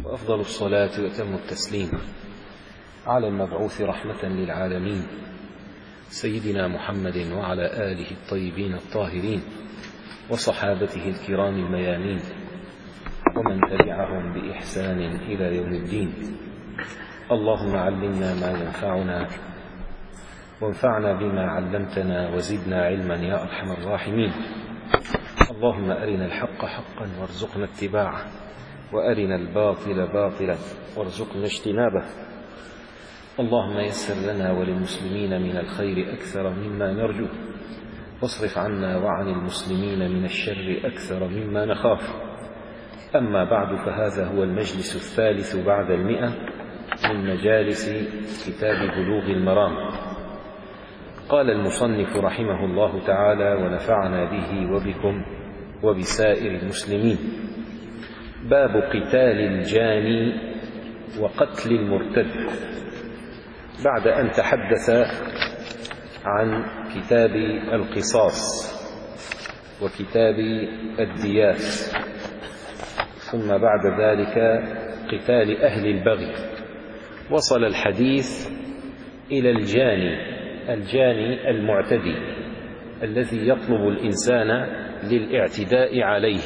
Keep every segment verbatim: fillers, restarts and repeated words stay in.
وأفضل الصلاة وأتم التسليم على المبعوث رحمة للعالمين سيدنا محمد وعلى آله الطيبين الطاهرين وصحابته الكرام الميامين ومن تبعهم بإحسان إلى يوم الدين. اللهم علمنا ما ينفعنا وانفعنا بما علمتنا وزدنا علما يا أرحم الراحمين. اللهم أرنا الحق حقا وارزقنا اتباعه وأرنا الباطل باطلا وارزقنا اجتنابه. اللهم يسر لنا وللمسلمين من الخير أكثر مما نرجو واصرف عنا وعن المسلمين من الشر أكثر مما نخاف. أما بعد، فهذا هو المجلس الثالث بعد المئة من مجالس كتاب بلوغ المرام. قال المصنف رحمه الله تعالى ونفعنا به وبكم وبسائر المسلمين: باب قتال الجاني وقتل المرتد. بعد أن تحدث عن كتاب القصاص وكتاب الديات، ثم بعد ذلك قتال أهل البغي، وصل الحديث إلى الجاني الجاني المعتدي الذي يطلب الإنسان للاعتداء عليه،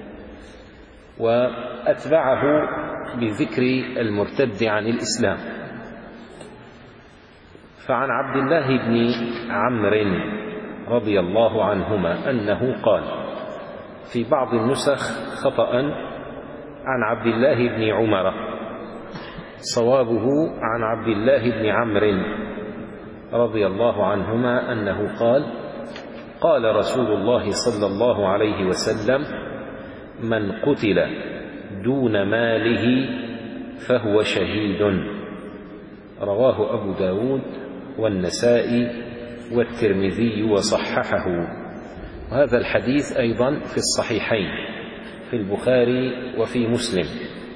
وأتبعه بذكر المرتد عن الإسلام. فعن عبد الله بن عمرو رضي الله عنهما أنه قال، في بعض النسخ خطأ عن عبد الله بن عمر، صوابه عن عبد الله بن عمرو رضي الله عنهما أنه قال: قال رسول الله صلى الله عليه وسلم: من قتل دون ماله فهو شهيد. رواه أبو داود والنسائي والترمذي وصححه. وهذا الحديث أيضا في الصحيحين في البخاري وفي مسلم،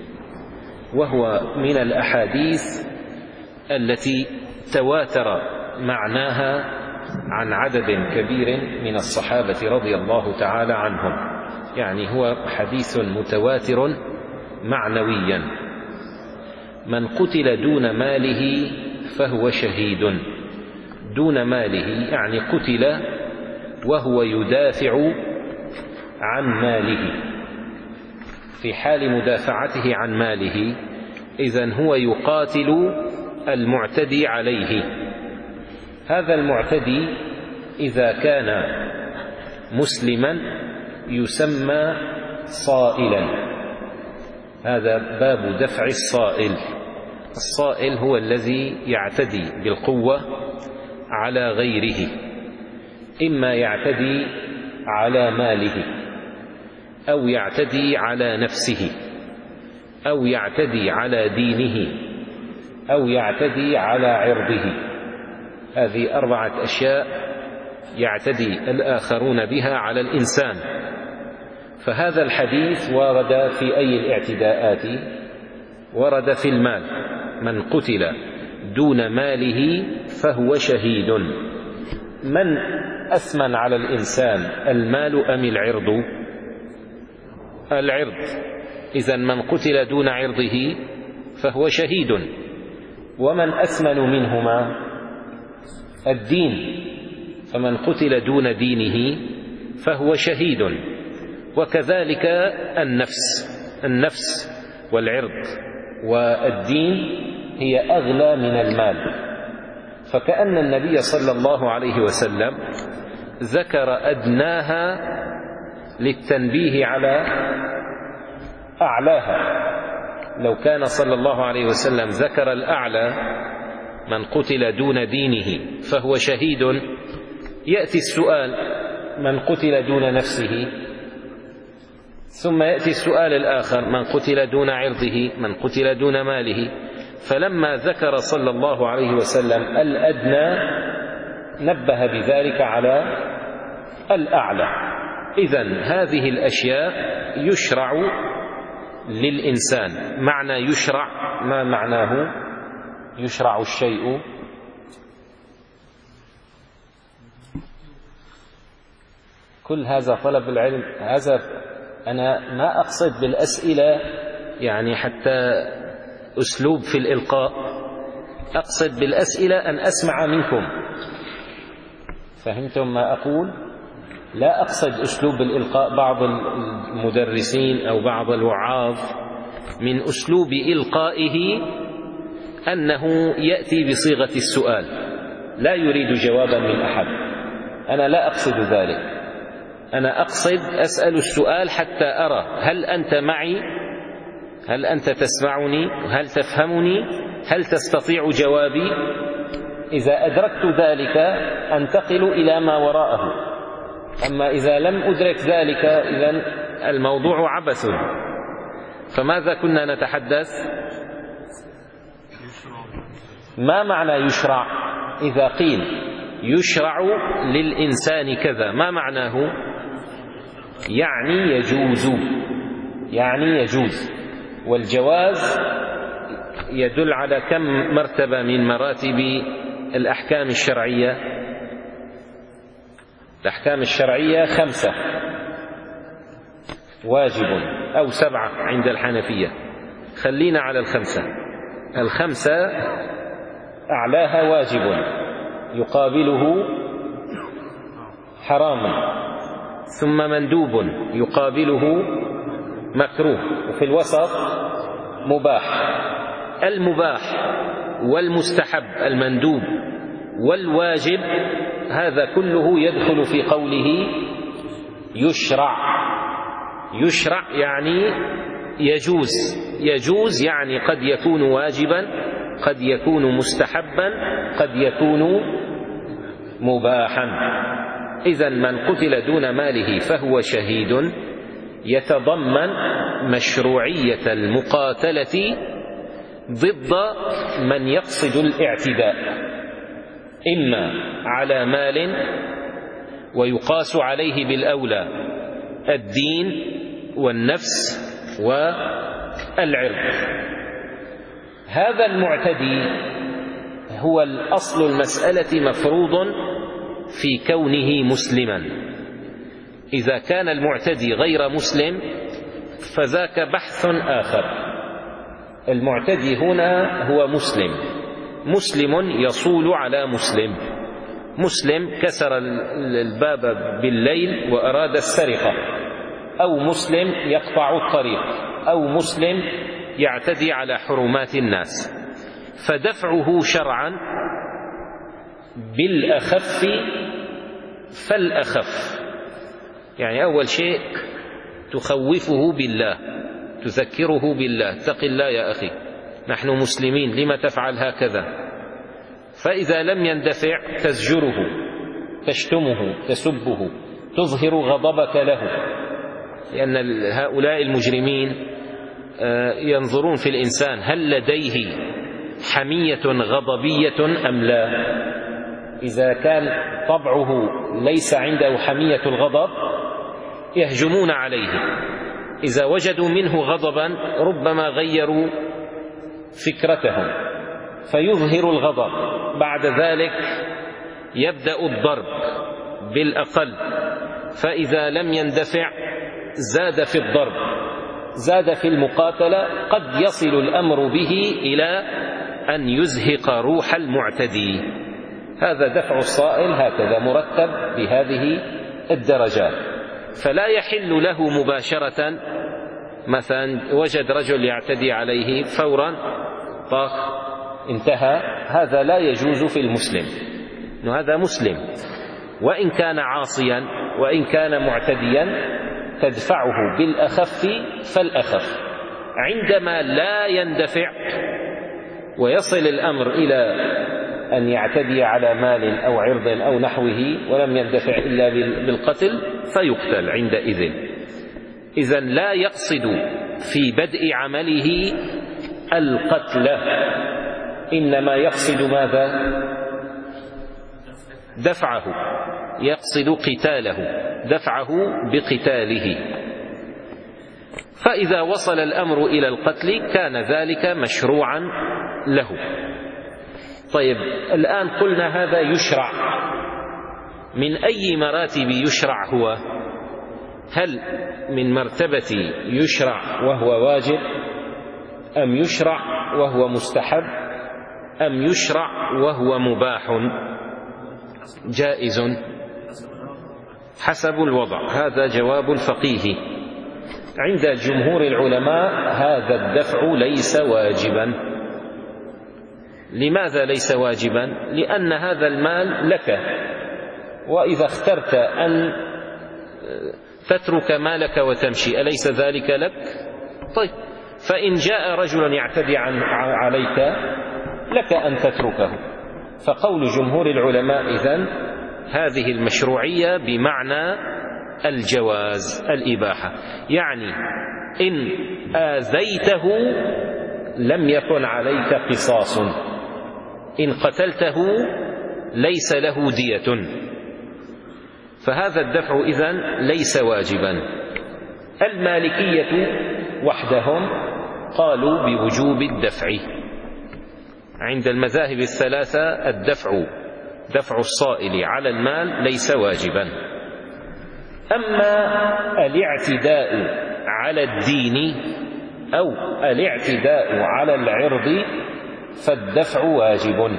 وهو من الأحاديث التي تواتر معناها عن عدد كبير من الصحابة رضي الله تعالى عنهم، يعني هو حديث متواتر معنويا. من قتل دون ماله فهو شهيد. دون ماله يعني قتل وهو يدافع عن ماله، في حال مدافعته عن ماله إذن هو يقاتل المعتدي عليه. هذا المعتدي إذا كان مسلما يسمى صائلا. هذا باب دفع الصائل. الصائل هو الذي يعتدي بالقوة على غيره، إما يعتدي على ماله أو يعتدي على نفسه أو يعتدي على دينه أو يعتدي على عرضه. هذه أربعة أشياء يعتدي الآخرون بها على الإنسان. فهذا الحديث ورد في أي الاعتداءات؟ ورد في المال: من قتل دون ماله فهو شهيد. من أثمن على الإنسان، المال أم العرض؟ العرض. إذن من قتل دون عرضه فهو شهيد. ومن أثمن منهما؟ الدين. فمن قتل دون دينه فهو شهيد. وكذلك النفس. النفس والعرض والدين هي أغلى من المال. فكأن النبي صلى الله عليه وسلم ذكر أدناها للتنبيه على أعلاها. لو كان صلى الله عليه وسلم ذكر الأعلى: من قتل دون دينه فهو شهيد، يأتي السؤال: من قتل دون نفسه؟ ثم يأتي السؤال الآخر: من قتل دون عرضه؟ من قتل دون ماله؟ فلما ذكر صلى الله عليه وسلم الأدنى نبه بذلك على الأعلى. إذن هذه الأشياء يشرع للإنسان. معنى يشرع، ما معناه؟ يشرع الشيء كل هذا طلب العلم. هذا أنا ما أقصد بالأسئلة يعني حتى أسلوب في الإلقاء. أقصد بالأسئلة أن أسمع منكم. فهمتم ما أقول؟ لا أقصد أسلوب الإلقاء. بعض المدرسين أو بعض الوعاظ من أسلوب إلقائه أنه يأتي بصيغة السؤال، لا يريد جوابا من أحد. أنا لا أقصد ذلك. أنا أقصد أسأل السؤال حتى أرى هل أنت معي، هل أنت تسمعني، هل تفهمني، هل تستطيع جوابي. إذا أدركت ذلك أنتقل إلى ما وراءه. أما إذا لم أدرك ذلك إذن الموضوع عبث. فماذا كنا نتحدث؟ ما معنى يشرع؟ إذا قيل يشرع للإنسان كذا ما معناه؟ يعني يجوز، يعني يجوز. والجواز يدل على كم مرتبة من مراتب الأحكام الشرعية؟ الأحكام الشرعية خمسة، واجب أو سبعة عند الحنفية. خلينا على الخمسة. الخمسة أعلاها واجب يقابله حرام، ثم مندوب يقابله مكروه، وفي الوسط مباح. المباح والمستحب المندوب والواجب هذا كله يدخل في قوله يشرع. يشرع يعني يجوز. يجوز يعني قد يكون واجبا، قد يكون مستحبا، قد يكون مباحا. إذن من قتل دون ماله فهو شهيد يتضمن مشروعية المقاتلة ضد من يقصد الاعتداء، إما على مال ويقاس عليه بالأولى الدين والنفس والعرض. هذا المعتدي هو الأصل المسألة مفروض في كونه مسلما. إذا كان المعتدي غير مسلم فذاك بحث آخر. المعتدي هنا هو مسلم، مسلم يصول على مسلم، مسلم كسر الباب بالليل وأراد السرقة، أو مسلم يقطع الطريق، أو مسلم يعتدي على حرمات الناس. فدفعه شرعا بالأخف فالأخف. يعني أول شيء تخوفه بالله، تذكره بالله، اتق الله يا أخي نحن مسلمين لما تفعل هكذا. فإذا لم يندفع تزجره، تشتمه، تسبه، تظهر غضبك له، لأن هؤلاء المجرمين ينظرون في الإنسان هل لديه حمية غضبية أم لا. إذا كان طبعه ليس عنده حمية الغضب يهجمون عليه. إذا وجدوا منه غضبا ربما غيروا فكرتهم فيظهر الغضب. بعد ذلك يبدأ الضرب بالأقل، فإذا لم يندفع زاد في الضرب، زاد في المقاتلة، قد يصل الأمر به إلى أن يزهق روح المعتدي. هذا دفع الصائل هكذا مرتب بهذه الدرجات. فلا يحل له مباشرة، مثلا وجد رجل يعتدي عليه فورا طاق انتهى، هذا لا يجوز في المسلم. إنه هذا مسلم وإن كان عاصيا وإن كان معتديا تدفعه بالأخف فالأخف. عندما لا يندفع ويصل الأمر إلى أن يعتدي على مال أو عرض أو نحوه ولم يندفع إلا بالقتل فيقتل عندئذ. إذن لا يقصد في بدء عمله القتل، إنما يقصد ماذا؟ دفعه، يقصد قتاله، دفعه بقتاله. فإذا وصل الأمر إلى القتل كان ذلك مشروعا له. طيب الآن قلنا هذا يشرع. من أي مراتب يشرع هو؟ هل من مرتبة يشرع وهو واجب، أم يشرع وهو مستحب أم يشرع وهو مباح جائز؟ حسب الوضع. هذا جواب الفقيه. عند جمهور العلماء هذا الدفع ليس واجبا. لماذا ليس واجبا؟ لأن هذا المال لك، وإذا اخترت أن تترك مالك وتمشي أليس ذلك لك؟ طيب، فإن جاء رجل يعتدي عليك لك أن تتركه. فقول جمهور العلماء إذن هذه المشروعية بمعنى الجواز، الإباحة. يعني إن آذيته لم يكن عليك قصاص، إن قتلته ليس له دية، فهذا الدفع إذن ليس واجبا. المالكية وحدهم قالوا بوجوب الدفع. عند المذاهب الثلاثة الدفع دفع الصائل على المال ليس واجبا. أما الاعتداء على الدين أو الاعتداء على العرض فالدفع واجب.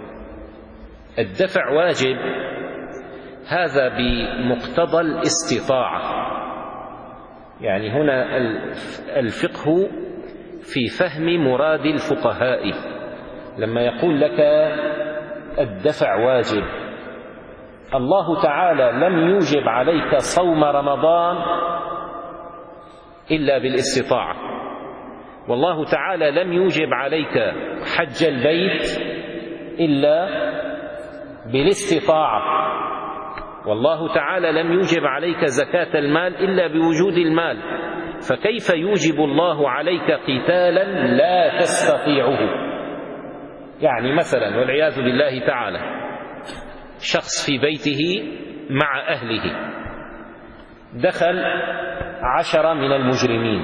الدفع واجب هذا بمقتضى الاستطاعة. يعني هنا الفقه في فهم مراد الفقهاء. لما يقول لك الدفع واجب، الله تعالى لم يوجب عليك صوم رمضان إلا بالاستطاعة، والله تعالى لم يوجب عليك حج البيت إلا بالاستطاعة، والله تعالى لم يوجب عليك زكاة المال إلا بوجود المال. فكيف يوجب الله عليك قتالا لا تستطيعه؟ يعني مثلا والعياذ بالله تعالى شخص في بيته مع أهله، دخل عشرة من المجرمين،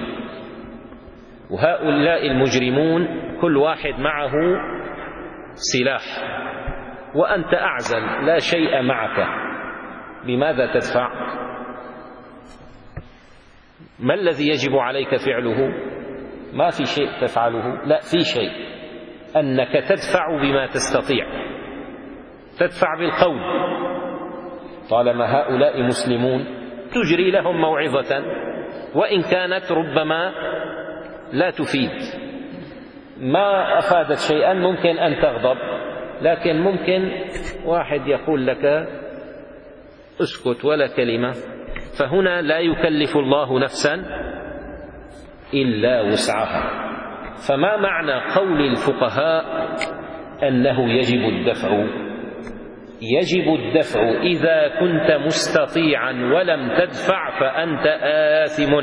وهؤلاء المجرمون كل واحد معه سلاح، وأنت أعزل لا شيء معك، بماذا تدفع؟ ما الذي يجب عليك فعله؟ ما في شيء تفعله، لا في شيء، أنك تدفع بما تستطيع، تدفع بالقول. طالما هؤلاء مسلمون تجري لهم موعظة وإن كانت ربما لا تفيد، ما أفادت شيئا، ممكن أن تغضب، لكن ممكن واحد يقول لك اسكت ولا كلمة. فهنا لا يكلف الله نفسا إلا وسعها. فما معنى قول الفقهاء أنه يجب الدفع؟ يجب الدفع إذا كنت مستطيعا ولم تدفع فأنت آثم.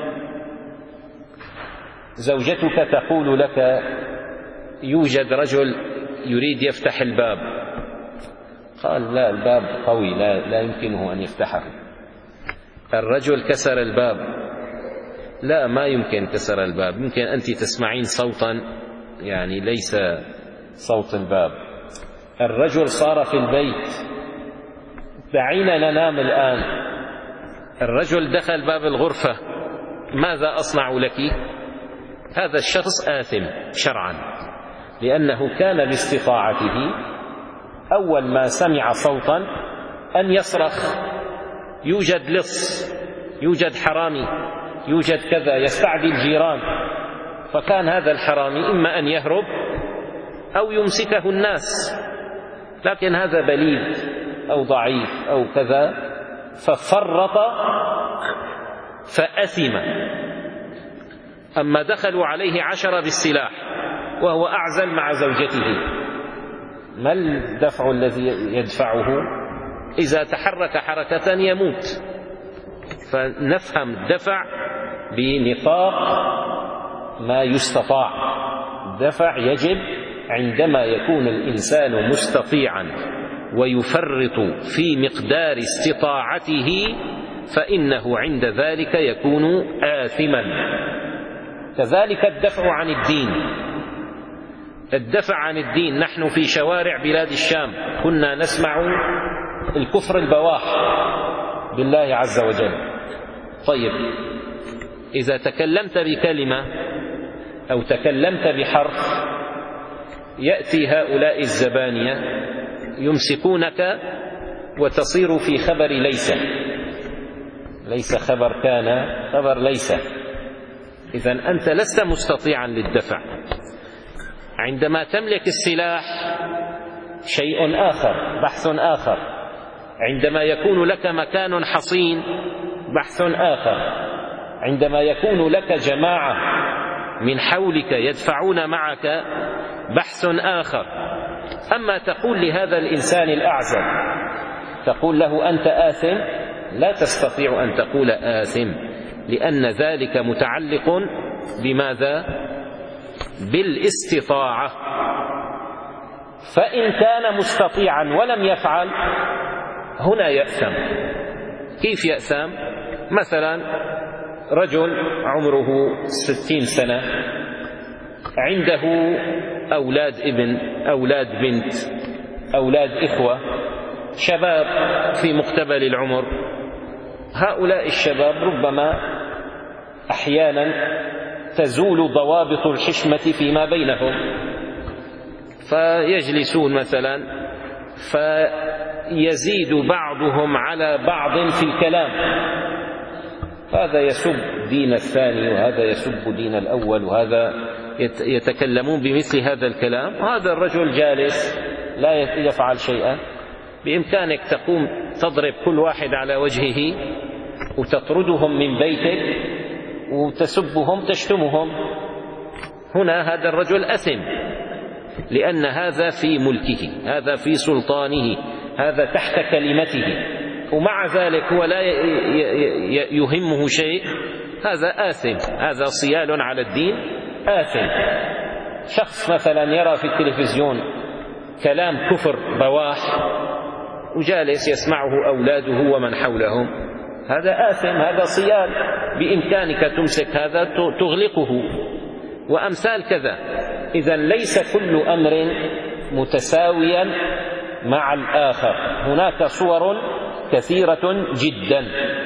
زوجتك تقول لك يوجد رجل يريد يفتح الباب، قال لا الباب قوي لا, لا يمكنه أن يفتحه. الرجل كسر الباب، لا ما يمكن كسر الباب، يمكن أنت تسمعين صوتا يعني ليس صوت الباب. الرجل صار في البيت، دعينا ننام الآن. الرجل دخل باب الغرفة، ماذا أصنع لك؟ هذا الشخص آثم شرعا، لأنه كان باستطاعته أول ما سمع صوتا أن يصرخ، يوجد لص، يوجد حرامي، يوجد كذا، يستعدي الجيران. فكان هذا الحرامي إما أن يهرب أو يمسكه الناس، لكن هذا بليد أو ضعيف أو كذا، ففرط فأثم. أما دخلوا عليه عشرة بالسلاح وهو أعزل مع زوجته، ما الدفع الذي يدفعه؟ إذا تحرك حركة يموت. فنفهم الدفع بنطاق ما يستطاع. الدفع يجب عندما يكون الإنسان مستطيعا ويفرط في مقدار استطاعته، فإنه عند ذلك يكون آثما. كذلك الدفع عن الدين. الدفع عن الدين، نحن في شوارع بلاد الشام كنا نسمع الكفر البواح بالله عز وجل. طيب، إذا تكلمت بكلمة أو تكلمت بحرف، يأتي هؤلاء الزبانية يمسكونك وتصير في خبر ليس، ليس خبر كان، خبر ليس. إذن أنت لست مستطيعا للدفع. عندما تملك السلاح شيء آخر، بحث آخر. عندما يكون لك مكان حصين بحث آخر. عندما يكون لك جماعة من حولك يدفعون معك بحث آخر. أما تقول لهذا الإنسان الأعزل، تقول له أنت آثم، لا تستطيع أن تقول آثم، لأن ذلك متعلق بماذا؟ بالاستطاعة. فإن كان مستطيعا ولم يفعل هنا يأثم. كيف يأثم؟ مثلا رجل عمره ستين سنة، عنده أولاد ابن، أولاد بنت، أولاد إخوة، شباب في مقتبل العمر. هؤلاء الشباب ربما أحيانا تزول ضوابط الحشمة فيما بينهم، فيجلسون مثلا فيزيد بعضهم على بعض في الكلام، هذا يسب دين الثاني وهذا يسب دين الأول، وهذا يتكلمون بمثل هذا الكلام، وهذا الرجل جالس لا يفعل شيئا. بإمكانك تقوم تضرب كل واحد على وجهه وتطردهم من بيتك وتسبهم تشتمهم. هنا هذا الرجل أثم، لأن هذا في ملكه، هذا في سلطانه، هذا تحت كلمته، ومع ذلك هو لا يهمه شيء، هذا آثم، هذا صيال على الدين، آثم. شخص مثلا يرى في التلفزيون كلام كفر بواح وجالس يسمعه أولاده ومن حولهم، هذا آثم، هذا صيال. بإمكانك تمسك هذا تغلقه، وأمثال كذا. إذن ليس كل أمر متساويا مع الآخر، هناك صور كثيرة جدا.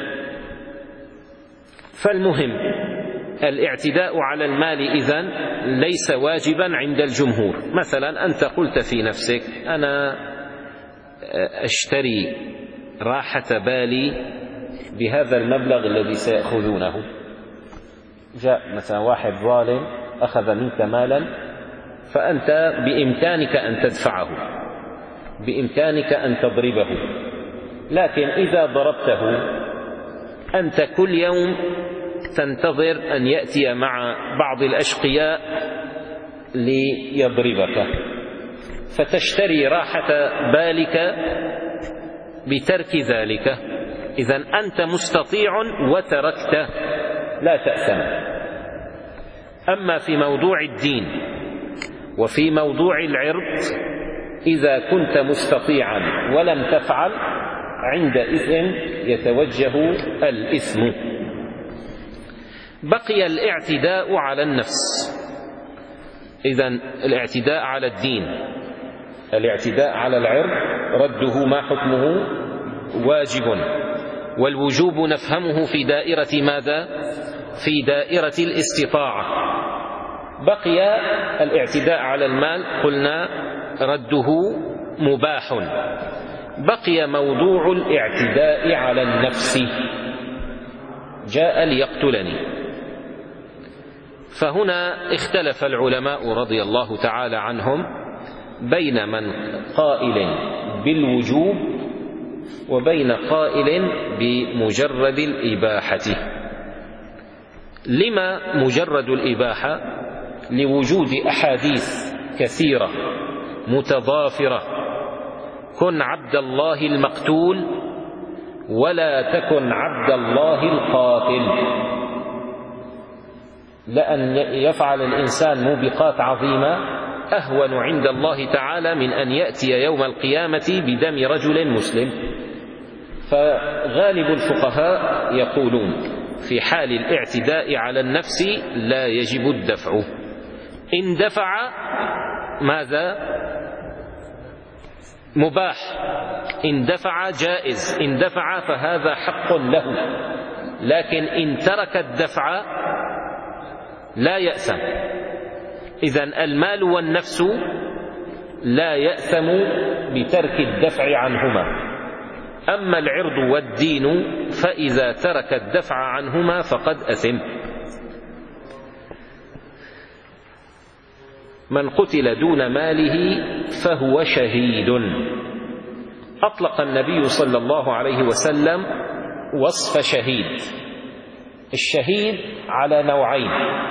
فالمهم الاعتداء على المال إذن ليس واجبا عند الجمهور. مثلا أنت قلت في نفسك أنا أشتري راحة بالي بهذا المبلغ الذي سيأخذونه. جاء مثلا واحد ظالم أخذ منك مالا، فأنت بإمكانك أن تدفعه، بإمكانك أن تضربه، لكن إذا ضربته أنت كل يوم تنتظر أن يأتي مع بعض الأشقياء ليضربك، فتشتري راحة بالك بترك ذلك. إذن أنت مستطيع وتركته، لا تأثم. أما في موضوع الدين وفي موضوع العرض، إذا كنت مستطيعا ولم تفعل عندئذ يتوجه الإثم. بقي الاعتداء على النفس. إذن الاعتداء على الدين، الاعتداء على العرض رده ما حكمه؟ واجب. والوجوب نفهمه في دائرة ماذا؟ في دائرة الاستطاعة. بقي الاعتداء على المال، قلنا رده مباح. بقي موضوع الاعتداء على النفس، جاء ليقتلني. فهنا اختلف العلماء رضي الله تعالى عنهم بين من قائل بالوجوب وبين قائل بمجرد الإباحة. لما مجرد الإباحة؟ لوجود أحاديث كثيرة متضافرة: كن عبد الله المقتول ولا تكن عبد الله القاتل. لأن يفعل الإنسان موبقات عظيمة أهون عند الله تعالى من أن يأتي يوم القيامة بدم رجل مسلم. فغالب الفقهاء يقولون في حال الاعتداء على النفس لا يجب الدفع. إن دفع ماذا؟ مباح. إن دفع جائز، إن دفع فهذا حق له. لكن إن ترك الدفع لا يأثم، إذن المال والنفس لا يأثم بترك الدفع عنهما، أما العرض والدين فإذا ترك الدفع عنهما فقد أثم. من قتل دون ماله فهو شهيد. أطلق النبي صلى الله عليه وسلم وصف شهيد. الشهيد على نوعين: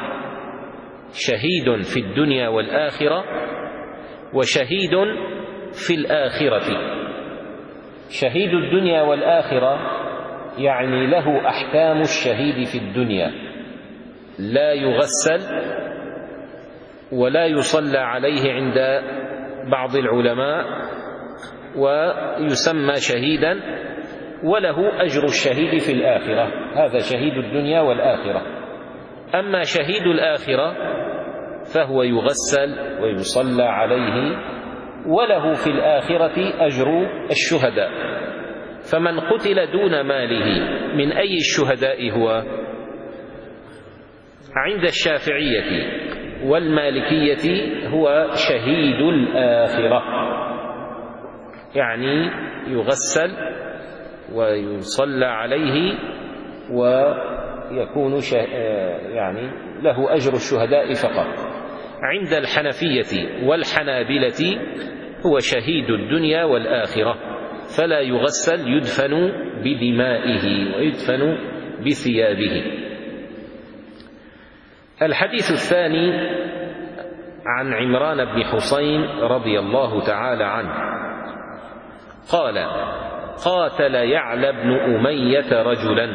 شهيد في الدنيا والآخرة، وشهيد في الآخرة. شهيد الدنيا والآخرة يعني له أحكام الشهيد في الدنيا، لا يغسل ولا يصلى عليه عند بعض العلماء، ويسمى شهيدا، وله أجر الشهيد في الآخرة. هذا شهيد الدنيا والآخرة. أما شهيد الآخرة فهو يغسل ويصلى عليه، وله في الآخرة أجر الشهداء. فمن قتل دون ماله من أي الشهداء هو؟ عند الشافعية والمالكية هو شهيد الآخرة، يعني يغسل ويصلى عليه ويكون يعني له أجر الشهداء فقط. عند الحنفية والحنابلة هو شهيد الدنيا والآخرة، فلا يغسل، يدفن بدمائه ويدفن بثيابه. الحديث الثاني عن عمران بن حسين رضي الله تعالى عنه قال: قاتل يعلى بن أمية رجلا.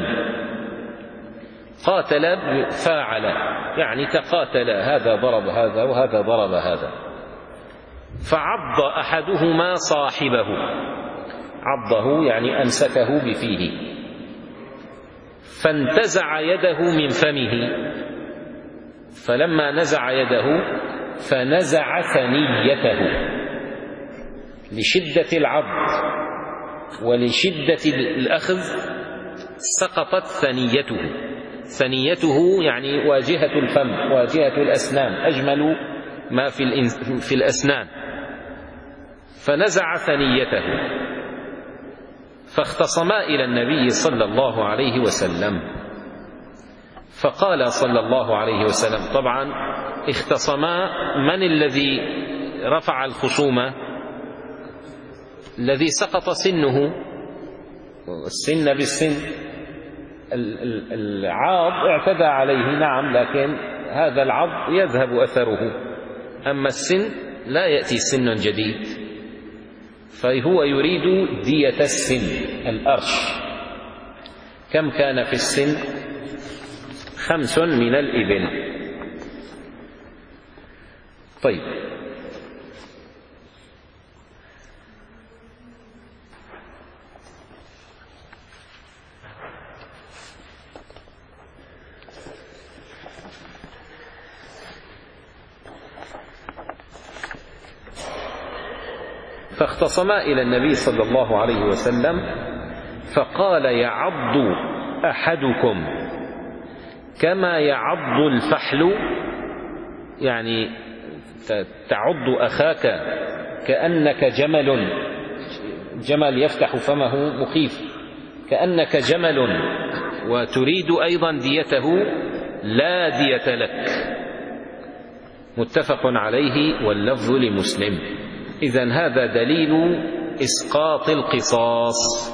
قاتل فاعل، يعني تقاتل، هذا ضرب هذا وهذا ضرب هذا، فعض أحدهما صاحبه. عضه يعني أمسكه بفيه، فانتزع يده من فمه، فلما نزع يده فنزع ثنيته لشدة العض ولشدة الأخذ، سقطت ثنيته. ثنيته يعني واجهة الفم، واجهة الأسنان، أجمل ما في الأسنان، فنزع ثنيته. فاختصما إلى النبي صلى الله عليه وسلم، فقال صلى الله عليه وسلم، طبعا اختصما، من الذي رفع الخصومة؟ الذي سقط سنه، السن بالسن. العاض اعتدى عليه، نعم، لكن هذا العض يذهب أثره، أما السن لا يأتي سن جديد، فهو يريد دية السن، الأرش. كم كان في السن؟ خمس من الإبل. طيب، فاختصما إلى النبي صلى الله عليه وسلم، فقال: يعض أحدكم كما يعض الفحل، يعني تعض أخاك كأنك جمل، جمل يفتح فمه مخيف، كأنك جمل، وتريد أيضا ديته، لا دية لك. متفق عليه واللفظ لمسلم. إذن هذا دليل إسقاط القصاص،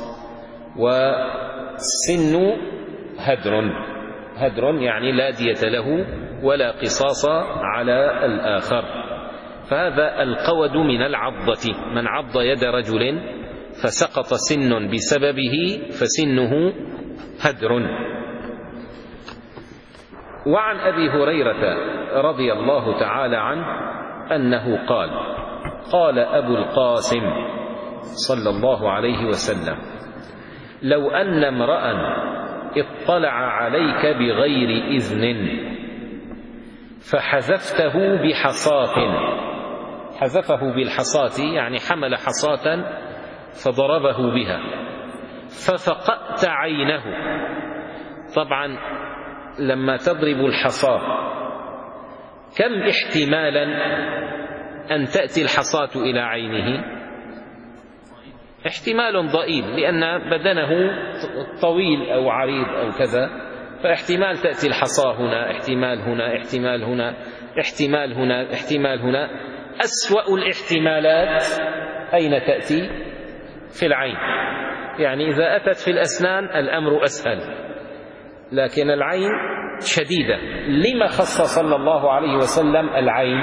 والسن هدر، هدر يعني لا دية له ولا قصاص على الآخر. فهذا القود من العضة، من عض يد رجل فسقط سن بسببه فسنه هدر. وعن أبي هريرة رضي الله تعالى عنه أنه قال: قال أبو القاسم صلى الله عليه وسلم: لو أن امرأ اطلع عليك بغير إذن فحذفته بحصاة، حذفه بالحصاة يعني حمل حصاة فضربه بها، ففقأت عينه. طبعا لما تضرب الحصاة كم احتمالا أن تأتي الحصاة إلى عينه؟ احتمال ضئيل، لأن بدنه طويل أو عريض أو كذا، فاحتمال تأتي الحصاة هنا، احتمال هنا، احتمال هنا، احتمال هنا، احتمال هنا. أسوأ الاحتمالات أين تأتي؟ في العين. يعني إذا أتت في الأسنان الأمر أسهل، لكن العين شديدة. لما خص صلى الله عليه وسلم العين؟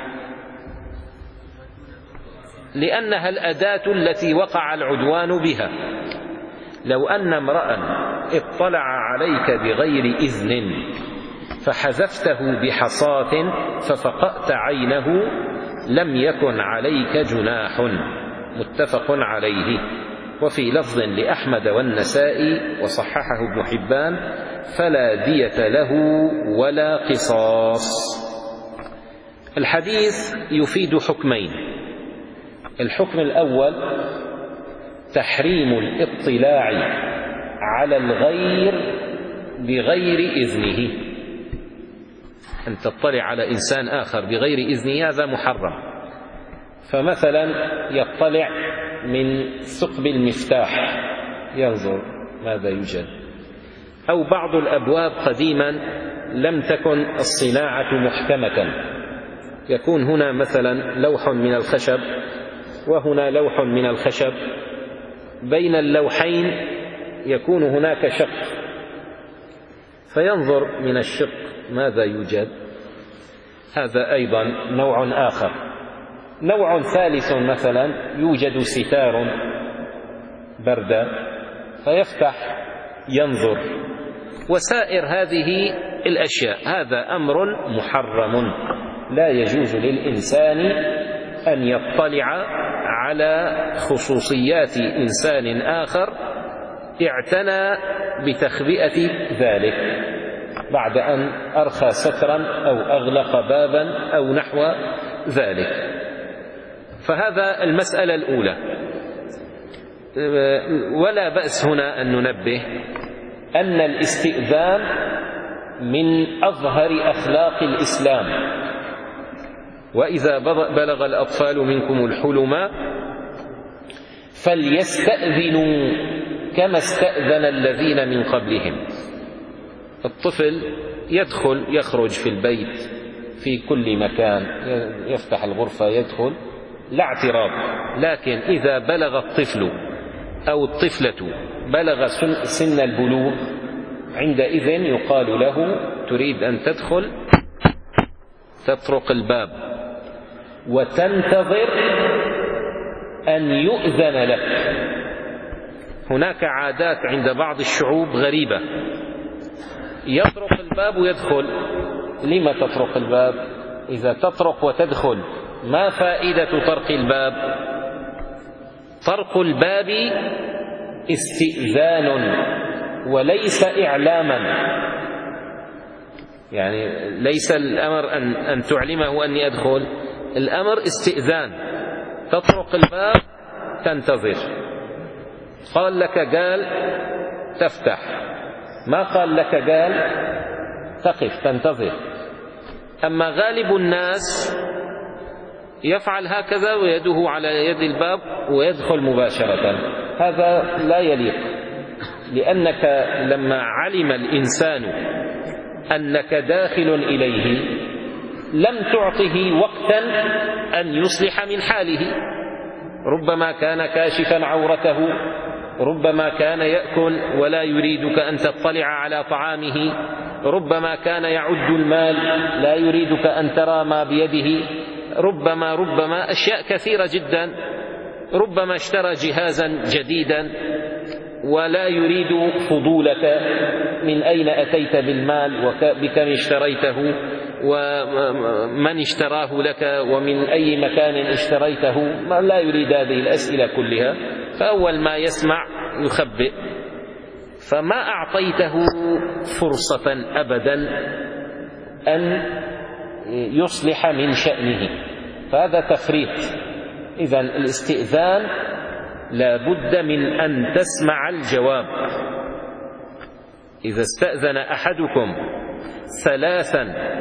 لأنها الأداة التي وقع العدوان بها. لو أن امرأ اطلع عليك بغير إذن فحذفته بحصاة ففقأت عينه لم يكن عليك جناح. متفق عليه. وفي لفظ لأحمد والنسائي وصححه ابن حبان: فلا دية له ولا قصاص. الحديث يفيد حكمين. الحكم الأول تحريم الاطلاع على الغير بغير إذنه. أن تطلع على إنسان آخر بغير إذنه هذا محرم. فمثلا يطلع من ثقب المفتاح ينظر ماذا يوجد، أو بعض الأبواب قديما لم تكن الصناعة محكمة، يكون هنا مثلا لوح من الخشب وهنا لوح من الخشب، بين اللوحين يكون هناك شق، فينظر من الشق ماذا يوجد. هذا أيضا نوع آخر. نوع ثالث مثلا يوجد ستار بردة فيفتح ينظر، وسائر هذه الأشياء. هذا أمر محرم، لا يجوز للإنسان أن يطلع على خصوصيات إنسان آخر اعتنى بتخبئة ذلك بعد أن أرخى سترا أو أغلق بابا أو نحو ذلك. فهذا المسألة الأولى. ولا بأس هنا أن ننبه أن الاستئذان من أظهر أخلاق الإسلام. وإذا بلغ الأطفال منكم الحلم فليستأذنوا كما استأذن الذين من قبلهم. الطفل يدخل يخرج في البيت في كل مكان، يفتح الغرفة يدخل لا اعتراض، لكن إذا بلغ الطفل أو الطفلة بلغ سن البلوغ عندئذ يقال له: تريد أن تدخل تطرق الباب وتنتظر أن يؤذن لك. هناك عادات عند بعض الشعوب غريبة، يطرق الباب ويدخل. لما تطرق الباب؟ إذا تطرق وتدخل ما فائدة طرق الباب؟ طرق الباب استئذان وليس إعلاما، يعني ليس الأمر أن, أن تعلمه أني أدخل، الأمر استئذان. تطرق الباب تنتظر، قال لك قال تفتح، ما قال لك قال تقف تنتظر. أما غالب الناس يفعل هكذا ويده على يد الباب ويدخل مباشرة، هذا لا يليق. لأنك لما علم الإنسان أنك داخل إليه لم تعطه وقتا أن يصلح من حاله. ربما كان كاشفا عورته، ربما كان يأكل ولا يريدك أن تطلع على طعامه، ربما كان يعد المال لا يريدك أن ترى ما بيده، ربما ربما أشياء كثيرة جدا. ربما اشترى جهازا جديدا ولا يريد فضولك من أين أتيت بالمال وبكم اشتريته ومن اشتراه لك ومن أي مكان اشتريته، ما لا يريد هذه الأسئلة كلها. فأول ما يسمع يخبئ، فما أعطيته فرصة أبدا أن يصلح من شأنه، فهذا تفريط. إذن الاستئذان لا بد من أن تسمع الجواب. إذا استأذن أحدكم ثلاثا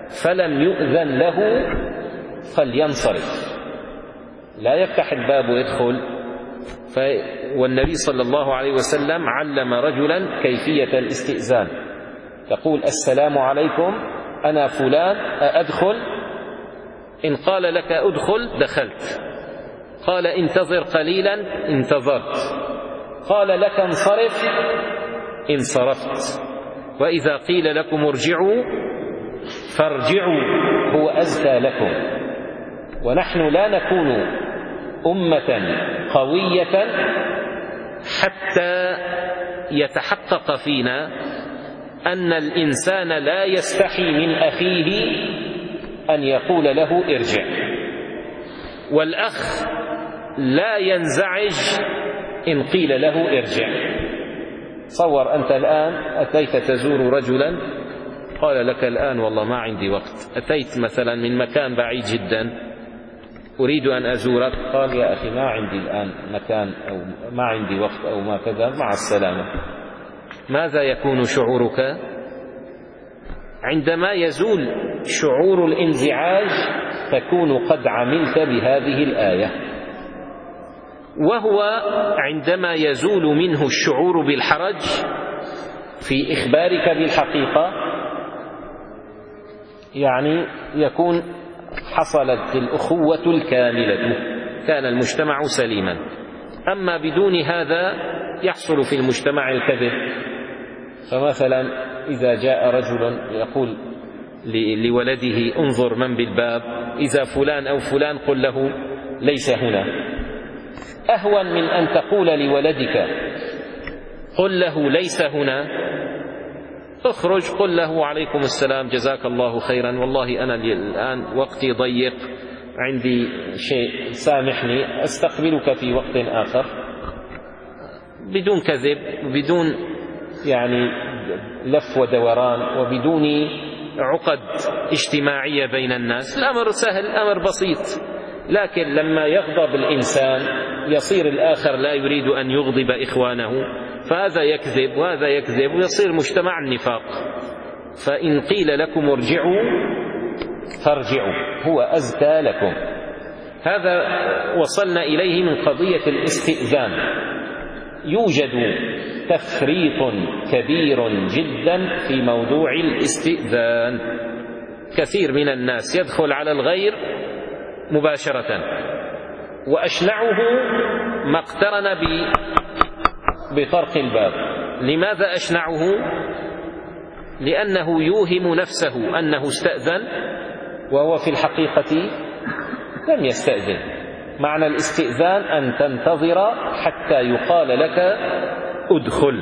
فلم يؤذن له فلينصرف، لا يفتح الباب ويدخل. والنبي صلى الله عليه وسلم علم رجلا كيفية الاستئذان، تقول السلام عليكم أنا فلان أدخل؟ إن قال لك أدخل دخلت، قال انتظر قليلا انتظرت، قال لك انصرف انصرفت، وإذا قيل لكم ارجعوا فارجعوا هو أزكى لكم. ونحن لا نكون أمة قوية حتى يتحقق فينا أن الإنسان لا يستحي من أخيه أن يقول له ارجع، والأخ لا ينزعج إن قيل له ارجع. تصور أنت الآن أتيت تزور رجلا قال لك الآن والله ما عندي وقت، أتيت مثلا من مكان بعيد جدا أريد أن أزورك، قال يا أخي ما عندي الآن مكان أو ما عندي وقت أو ما كذا، مع السلامة. ماذا يكون شعورك؟ عندما يزول شعور الانزعاج تكون قد عملت بهذه الآية. وهو عندما يزول منه الشعور بالحرج في إخبارك بالحقيقة، يعني يكون حصلت الأخوة الكاملة، كان المجتمع سليما. أما بدون هذا يحصل في المجتمع الكذب. فمثلا إذا جاء رجل يقول لولده انظر من بالباب، إذا فلان أو فلان قل له ليس هنا، أهون من أن تقول لولدك قل له ليس هنا، اخرج قل له عليكم السلام جزاك الله خيرا، والله أنا الآن وقتي ضيق عندي شيء سامحني أستقبلك في وقت آخر، بدون كذب، بدون يعني لف ودوران، وبدون عقد اجتماعية بين الناس. الأمر سهل، الأمر بسيط. لكن لما يغضب الإنسان يصير الآخر لا يريد أن يغضب إخوانه، فهذا يكذب وهذا يكذب ويصير مجتمع النفاق. فإن قيل لكم ارجعوا فارجعوا هو أزكى لكم. هذا وصلنا إليه من قضية الاستئذان. يوجد تفريط كبير جدا في موضوع الاستئذان. كثير من الناس يدخل على الغير مباشرة، وأشنعه ما اقترن بطرق الباب. لماذا أشنعه؟ لأنه يوهم نفسه أنه استأذن وهو في الحقيقة لم يستأذن. معنى الاستئذان أن تنتظر حتى يقال لك ادخل.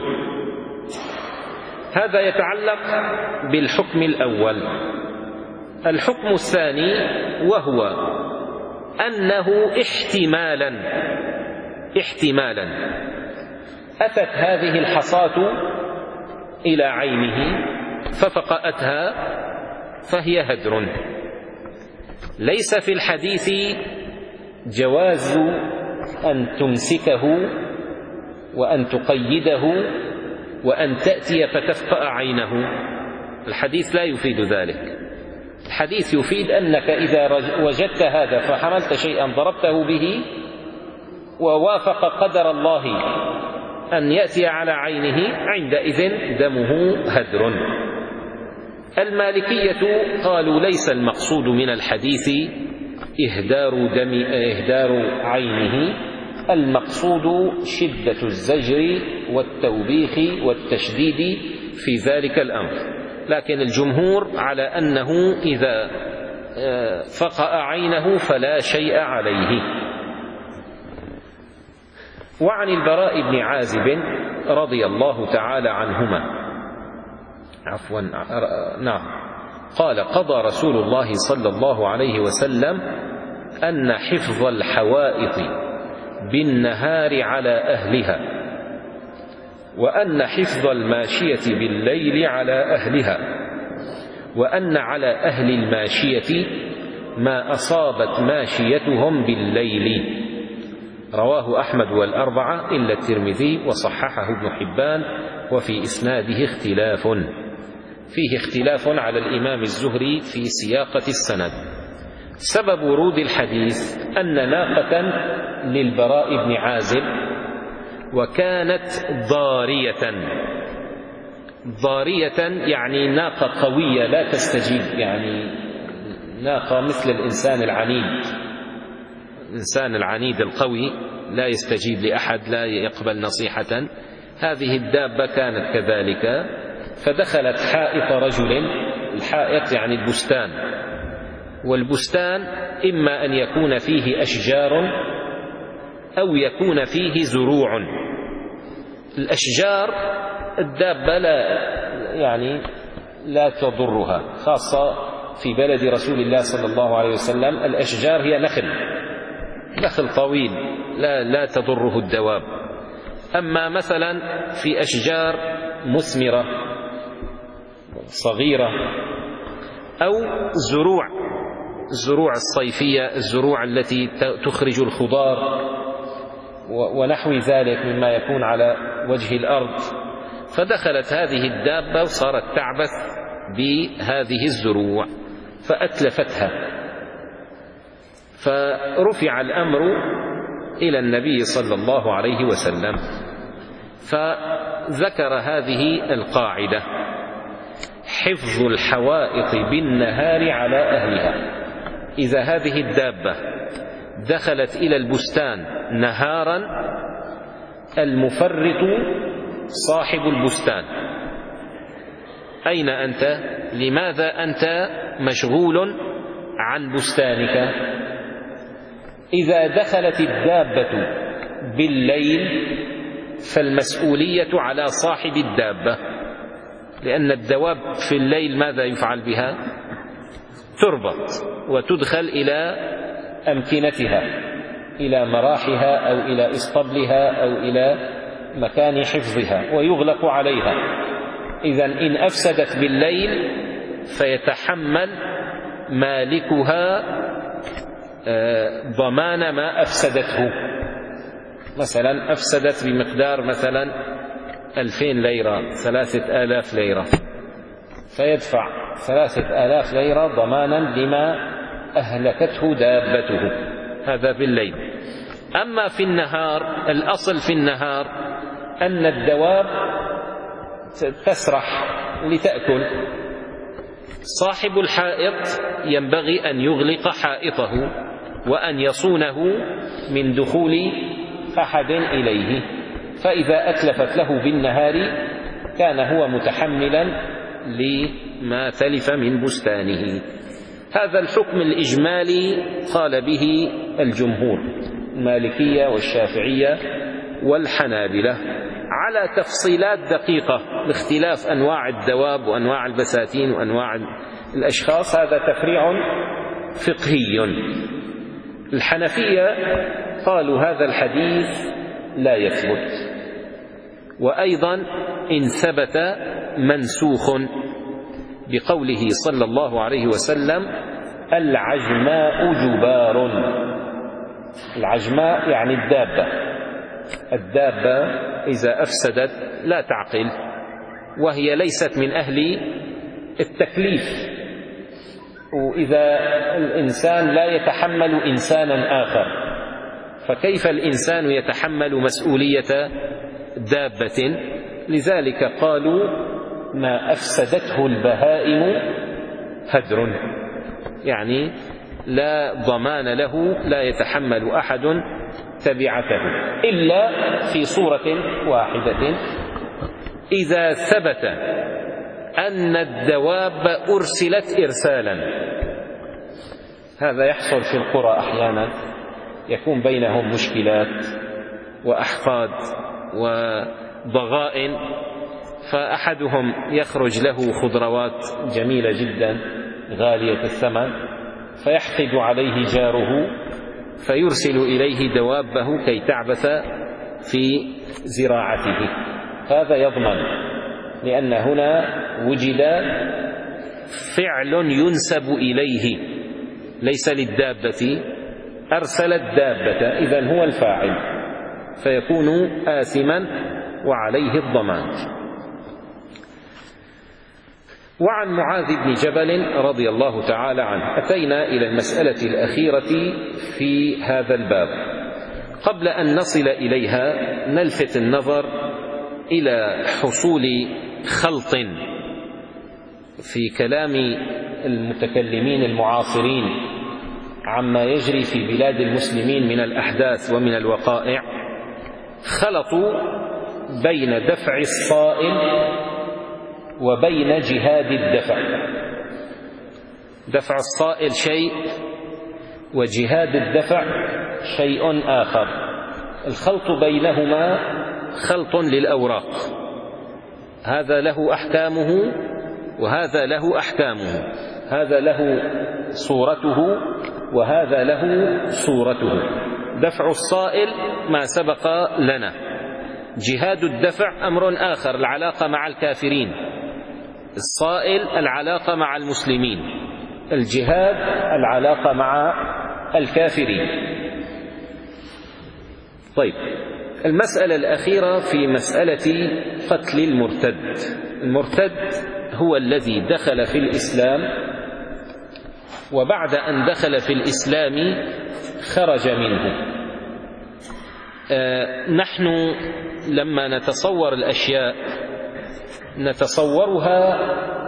هذا يتعلق بالحكم الأول. الحكم الثاني وهو أنه احتمالا احتمالا أتت هذه الحصاة إلى عينه ففقأتها فهي هدر. ليس في الحديث جواز أن تمسكه وأن تقيده وأن تأتي فتفقأ عينه. الحديث لا يفيد ذلك. الحديث يفيد أنك إذا وجدت هذا فحملت شيئا ضربته به ووافق قدر الله أن يأتي على عينه، عندئذ دمه هدر. المالكية قالوا ليس المقصود من الحديث إهدار دم إهدار عينه، المقصود شدة الزجر والتوبيخ والتشديد في ذلك الأمر. لكن الجمهور على أنه إذا فقأ عينه فلا شيء عليه. وعن البراء بن عازب رضي الله تعالى عنهما عفوا نعم قال قضى رسول الله صلى الله عليه وسلم أن حفظ الحوائط بالنهار على أهلها، وأن حفظ الماشية بالليل على أهلها، وأن على أهل الماشية ما أصابت ماشيتهم بالليل. رواه أحمد والأربعة إلا الترمذي وصححه ابن حبان وفي إسناده اختلاف. فيه اختلاف على الإمام الزهري في سياقة السند. سبب ورود الحديث أن ناقة للبراء بن عازب وكانت ضارية. ضارية يعني ناقة قوية لا تستجيب، يعني ناقة مثل الإنسان العنيد، الإنسان العنيد القوي لا يستجيب لأحد، لا يقبل نصيحة. هذه الدابة كانت كذلك، فدخلت حائط رجل. الحائط يعني البستان، والبستان إما أن يكون فيه أشجار أو يكون فيه زروع. الأشجار الدابة لا يعني لا تضرها، خاصة في بلد رسول الله صلى الله عليه وسلم الأشجار هي نخل نخل طويل لا, لا تضره الدواب. أما مثلا في أشجار مثمرة صغيرة أو زروع، الزروع الصيفية، الزروع التي تخرج الخضار ونحو ذلك مما يكون على وجه الأرض، فدخلت هذه الدابة وصارت تعبث بهذه الزروع فأتلفتها، فرفع الأمر إلى النبي صلى الله عليه وسلم، فذكر هذه القاعدة: حفظ الحوائط بالنهار على أهلها. إذا هذه الدابة دخلت إلى البستان نهارا، المفرط صاحب البستان. أين أنت؟ لماذا أنت مشغول عن بستانك؟ إذا دخلت الدابة بالليل فالمسؤولية على صاحب الدابة، لأن الدواب في الليل ماذا يفعل بها؟ تربط وتدخل إلى أمكنتها، إلى مراحها أو إلى إسطبلها أو إلى مكان حفظها، ويغلق عليها. إذن إن أفسدت بالليل فيتحمل مالكها ضمان ما أفسدته. مثلا أفسدت بمقدار مثلا ألفين ليرة، ثلاثة آلاف ليرة، فيدفع ثلاثة آلاف ليرة ضمانا لما أهلكته دابته. هذا بالليل. أما في النهار، الأصل في النهار أن الدواب تسرح لتأكل. صاحب الحائط ينبغي أن يغلق حائطه وأن يصونه من دخول أحد إليه، فإذا أتلفت له بالنهار كان هو متحملا لما تلف من بستانه. هذا الحكم الإجمالي قال به الجمهور، المالكية والشافعية والحنابلة، على تفصيلات دقيقة باختلاف أنواع الدواب وأنواع البساتين وأنواع الأشخاص. هذا تفريع فقهي. الحنفية قالوا هذا الحديث لا يثبت، وأيضا إن ثبت منسوخ بقوله صلى الله عليه وسلم: العجماء جبار. العجماء يعني الدابة. الدابة إذا أفسدت لا تعقل، وهي ليست من أهل التكليف، وإذا الإنسان لا يتحمل إنسانا آخر، فكيف الإنسان يتحمل مسؤولية دابة؟ لذلك قالوا: ما أفسدته البهائم هدر، يعني لا ضمان له، لا يتحمل أحد تبعته، إلا في صورة واحدة: إذا ثبت أن الدواب أرسلت إرسالا. هذا يحصل في القرى أحيانا، يكون بينهم مشكلات وأحقاد وضغائن، فأحدهم يخرج له خضروات جميلة جدا غالية الثمن، فيحقد عليه جاره فيرسل إليه دوابه كي تعبث في زراعته. هذا يضمن، لأن هنا وجد فعل ينسب إليه ليس للدابة، أرسل الدابة، إذن هو الفاعل، فيكون آثما وعليه الضمان. وعن معاذ بن جبل رضي الله تعالى عنه. أتينا إلى المسألة الأخيرة في هذا الباب. قبل أن نصل إليها نلفت النظر إلى حصول خلط في كلام المتكلمين المعاصرين عما يجري في بلاد المسلمين من الأحداث ومن الوقائع. خلطوا بين دفع الصائل وبين جهاد الدفع. دفع الصائل شيء وجهاد الدفع شيء آخر. الخلط بينهما خلط للأوراق، هذا له أحكامه وهذا له أحكامه، هذا له صورته وهذا له صورته. دفع الصائل ما سبق لنا، جهاد الدفع أمر آخر، العلاقة مع الكافرين. الصائل العلاقة مع المسلمين، الجهاد العلاقة مع الكافرين. طيب، المسألة الأخيرة في مسألة قتل المرتد. المرتد هو الذي دخل في الإسلام وبعد أن دخل في الإسلام خرج منه. آه نحن لما نتصور الأشياء نتصورها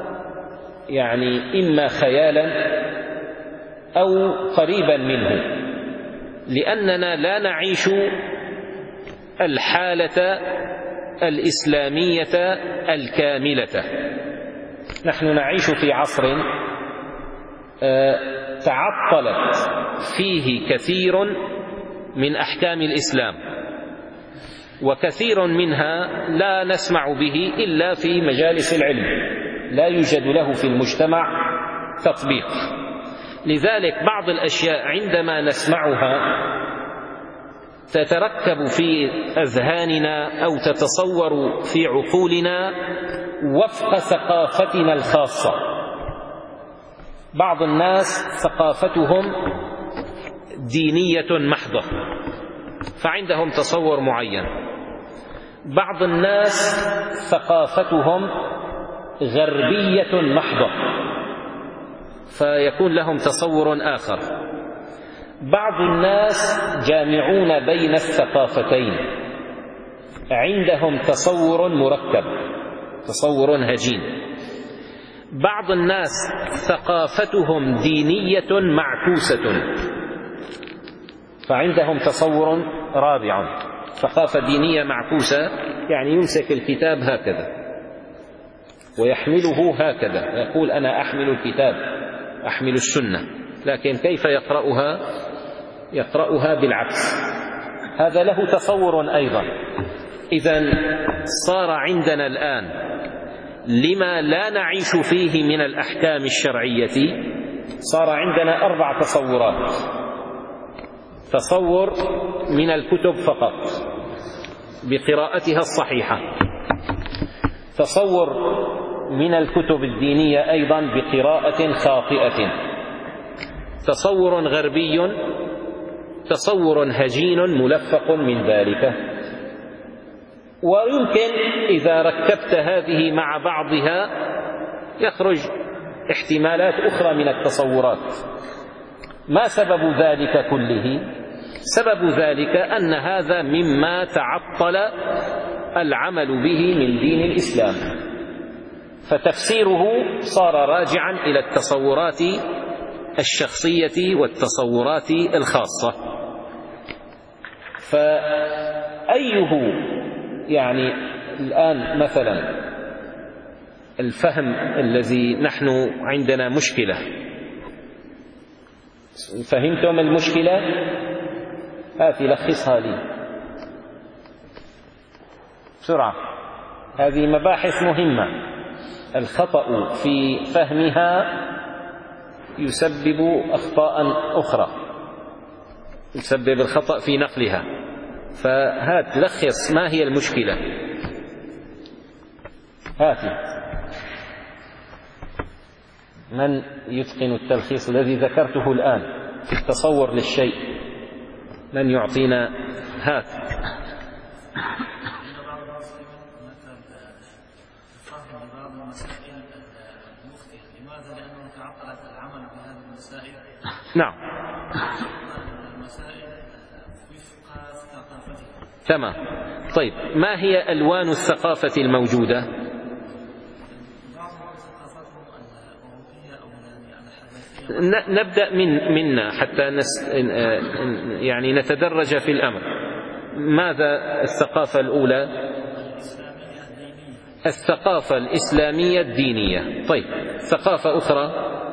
يعني إما خيالا أو قريبا منه، لأننا لا نعيش الحالة الإسلامية الكاملة. نحن نعيش في عصر تعطلت فيه كثير من أحكام الإسلام، وكثير منها لا نسمع به إلا في مجالس العلم، لا يوجد له في المجتمع تطبيق. لذلك بعض الأشياء عندما نسمعها تتركب في أذهاننا أو تتصور في عقولنا وفق ثقافتنا الخاصة. بعض الناس ثقافتهم دينية محضة فعندهم تصور معين، بعض الناس ثقافتهم غربية محضة فيكون لهم تصور آخر، بعض الناس جامعون بين الثقافتين عندهم تصور مركب، تصور هجين. بعض الناس ثقافتهم دينية معكوسة فعندهم تصور رابع. ثقافة دينية معكوسة يعني يمسك الكتاب هكذا ويحمله هكذا، يقول أنا أحمل الكتاب أحمل السنة، لكن كيف يقرأها؟ يقرأها بالعكس. هذا له تصور أيضا. إذن صار عندنا الآن لما لا نعيش فيه من الأحكام الشرعية صار عندنا أربع تصورات. تصور من الكتب فقط بقراءتها الصحيحة، تصور من الكتب الدينية أيضا بقراءة خاطئة، تصور غربي، تصور هجين ملفق من ذلك. ويمكن إذا ركبت هذه مع بعضها يخرج احتمالات أخرى من التصورات. ما سبب ذلك كله؟ سبب ذلك أن هذا مما تعطل العمل به من دين الإسلام، فتفسيره صار راجعا إلى التصورات الشخصية والتصورات الخاصة. فأيه يعني الآن مثلا الفهم الذي نحن عندنا مشكلة، فهمتم المشكلة؟ هات لخصها لي بسرعة. هذه مباحث مهمة، الخطأ في فهمها يسبب أخطاء أخرى، يسبب الخطأ في نقلها. فهات لخص ما هي المشكلة. هاتي من يتقن التلخيص الذي ذكرته الآن في التصور للشيء؟ من يعطينا؟ هات. هذا لأنه تعطلت العمل بهذه المسائل. نعم. المسائل وفق ثقافتها. تمام. طيب ما هي ألوان الثقافة الموجودة؟ نبدأ من منا حتى نس يعني نتدرج في الأمر. ماذا الثقافة الأولى؟ الثقافة الإسلامية الدينية. طيب ثقافة أخرى؟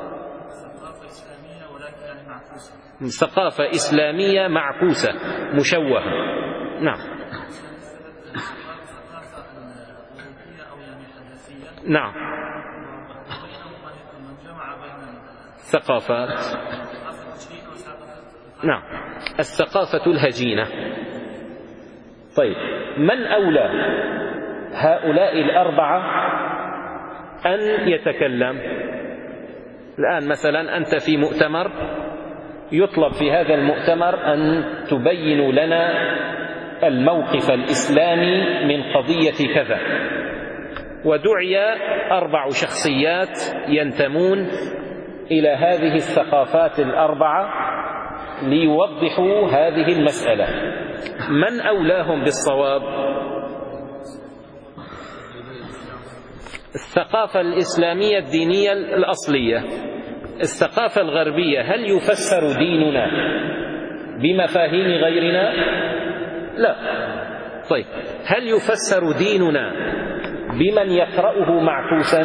ثقافة إسلامية معكوسة مشوهة. نعم. نعم. ثقافات. نعم. الثقافة الهجينة. طيب من أولى هؤلاء الأربعة أن يتكلم؟ الآن مثلا أنت في مؤتمر، يطلب في هذا المؤتمر أن تبين لنا الموقف الإسلامي من قضية كذا، ودعي أربع شخصيات ينتمون إلى هذه الثقافات الأربعة ليوضحوا هذه المسألة. من أولاهم بالصواب؟ الثقافة الإسلامية الدينية الأصلية. الثقافة الغربية هل يفسر ديننا بمفاهيم غيرنا؟ لا. طيب هل يفسر ديننا بمن يقرأه معكوسا؟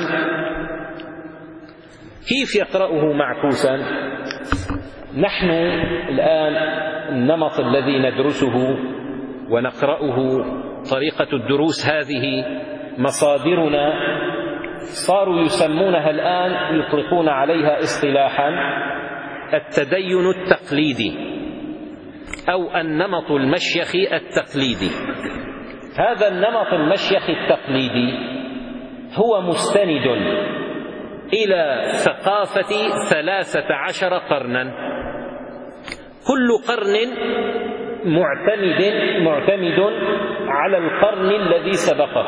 كيف يقرأه معكوسا؟ نحن الآن النمط الذي ندرسه ونقرأه، طريقة الدروس هذه، مصادرنا، صاروا يسمونها الآن، يطلقون عليها اصطلاحا التدين التقليدي أو النمط المشيخي التقليدي. هذا النمط المشيخي التقليدي هو مستند إلى ثقافة ثلاثة عشر قرنا، كل قرن معتمد معتمد على القرن الذي سبقه.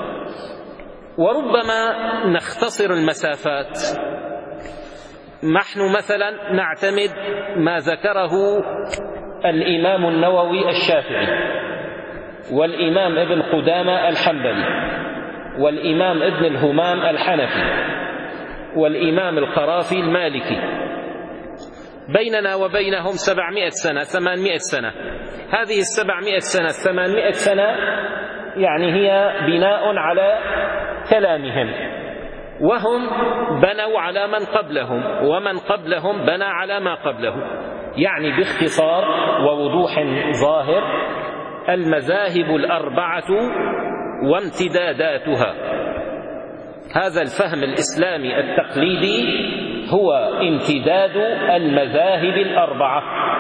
وربما نختصر المسافات. نحن مثلا نعتمد ما ذكره الإمام النووي الشافعي، والإمام ابن قدامة الحنبلي، والإمام ابن الهمام الحنفي، والإمام القرافي المالكي. بيننا وبينهم سبعمائة سنة ثمانمائة سنة. هذه السبعمائة سنة ثمانمائة سنة يعني هي بناء على كلامهم، وهم بنوا على من قبلهم، ومن قبلهم بنى على ما قبله. يعني باختصار ووضوح ظاهر، المذاهب الأربعة وامتداداتها. هذا الفهم الإسلامي التقليدي هو امتداد المذاهب الأربعة.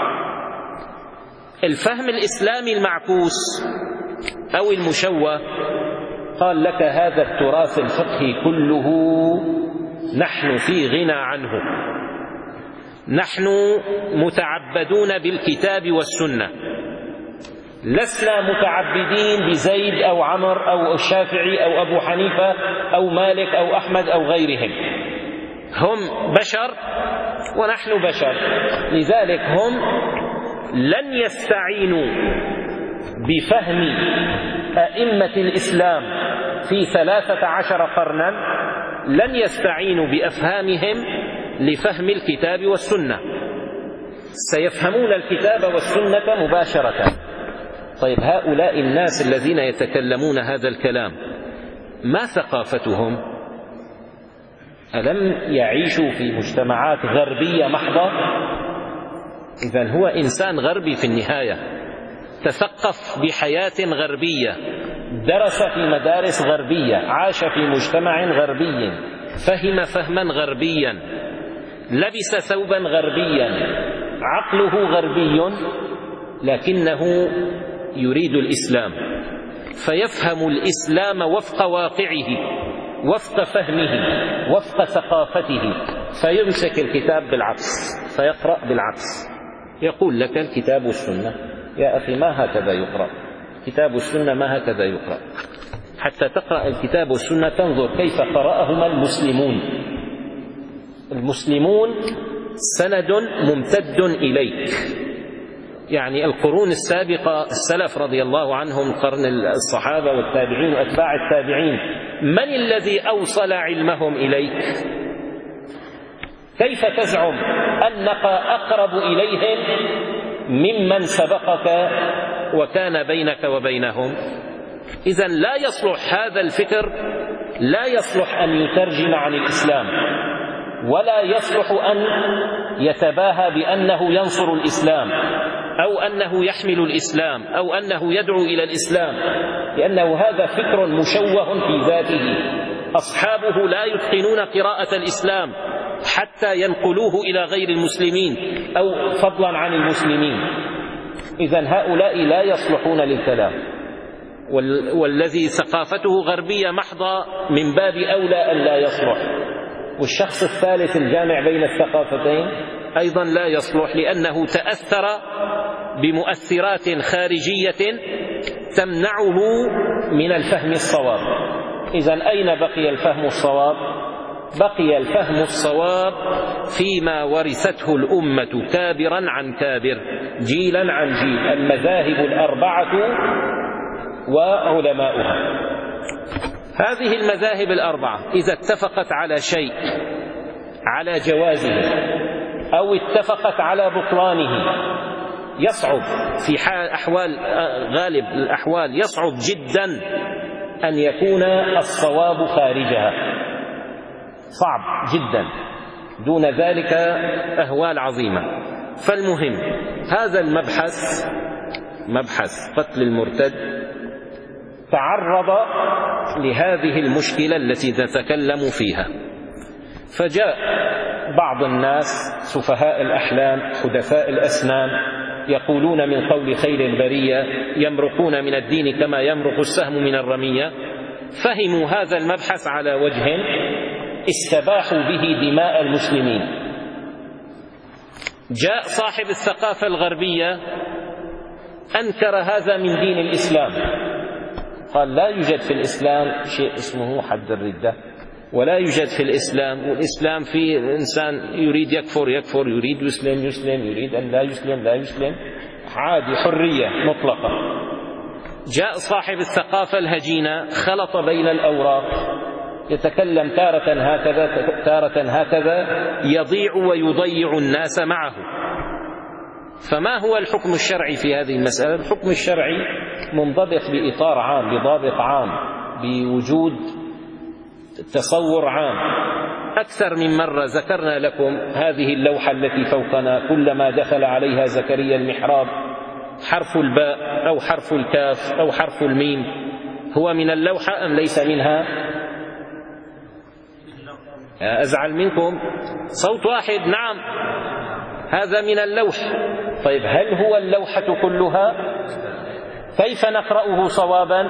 الفهم الإسلامي المعكوس أو المشوه قال لك هذا التراث الفقهي كله نحن في غنى عنه، نحن متعبدون بالكتاب والسنة، لسنا متعبدين بزيد أو عمر أو الشافعي أو أبو حنيفة أو مالك أو أحمد أو غيرهم. هم بشر ونحن بشر، لذلك هم لن يستعينوا بفهم أئمة الإسلام في ثلاثة عشر قرنا، لن يستعينوا بأفهامهم لفهم الكتاب والسنة، سيفهمون الكتاب والسنة مباشرة. طيب هؤلاء الناس الذين يتكلمون هذا الكلام ما ثقافتهم؟ ألم يعيشوا في مجتمعات غربية محضة؟ إذن هو إنسان غربي في النهاية، تثقف بحياة غربية، درس في مدارس غربية، عاش في مجتمع غربي، فهم فهما غربيا، لبس ثوبا غربيا، عقله غربي، لكنه يريد الإسلام، فيفهم الإسلام وفق واقعه، وفق فهمه، وفق ثقافته، فيمسك الكتاب بالعكس، فيقرأ بالعكس. يقول لك الكتاب والسنة، يا أخي ما هكذا يقرأ، كتاب السنة ما هكذا يقرأ. حتى تقرأ الكتاب والسنة تنظر كيف قرأهما المسلمون، المسلمون سند ممتد إليك. يعني القرون السابقة السلف رضي الله عنهم، قرن الصحابة والتابعين وأتباع التابعين، من الذي أوصل علمهم إليك؟ كيف تزعم أنك أقرب إليهم ممن سبقك وكان بينك وبينهم؟ إذن لا يصلح هذا الفكر، لا يصلح أن يترجم عن الإسلام، ولا يصلح أن يتباهى بأنه ينصر الإسلام أو أنه يحمل الإسلام أو أنه يدعو إلى الإسلام، لأنه هذا فكر مشوه في ذاته. أصحابه لا يتقنون قراءة الإسلام حتى ينقلوه إلى غير المسلمين أو فضلا عن المسلمين. إذن هؤلاء لا يصلحون للكلام، والذي ثقافته غربية محضة من باب أولى أن لا يصلح. والشخص الثالث الجامع بين الثقافتين أيضا لا يصلح، لأنه تأثر بمؤثرات خارجية تمنعه من الفهم الصواب. إذن أين بقي الفهم الصواب؟ بقي الفهم الصواب فيما ورثته الأمة كابرا عن كابر، جيلا عن جيل، المذاهب الأربعة وعلماؤها. هذه المذاهب الأربعة إذا اتفقت على شيء، على جوازه أو اتفقت على بطلانه، يصعب في حال أحوال غالب الأحوال يصعب جدا أن يكون الصواب خارجها، صعب جدا. دون ذلك أهوال عظيمة. فالمهم هذا المبحث، مبحث قتل المرتد، تعرض لهذه المشكلة التي نتكلم فيها. فجاء بعض الناس سفهاء الأحلام حدثاء الأسنان يقولون من قول خير البرية يمرقون من الدين كما يمرق السهم من الرمية، فهموا هذا المبحث على وجه استباحوا به دماء المسلمين. جاء صاحب الثقافة الغربية أنكر هذا من دين الإسلام، قال لا يوجد في الإسلام شيء اسمه حد الردة، ولا يوجد في الإسلام، والإسلام فيه إنسان يريد يكفر يكفر، يريد يسلم يسلم، يريد أن لا يسلم لا يسلم، عادي، حرية مطلقة. جاء صاحب الثقافة الهجينة خلط بين الأوراق، يتكلم تارة هكذا تارة هكذا، يضيع ويضيع الناس معه. فما هو الحكم الشرعي في هذه المسألة؟ الحكم الشرعي منضبط بإطار عام، بضابط عام، بوجود تصور عام. أكثر من مرة ذكرنا لكم هذه اللوحة التي فوقنا، كلما دخل عليها زكريا المحراب حرف الباء أو حرف الكاف أو حرف الميم هو من اللوحة أم ليس منها؟ أزعل منكم صوت واحد. نعم، هذا من اللوح. طيب هل هو اللوحة كلها؟ كيف نقرأه صوابا؟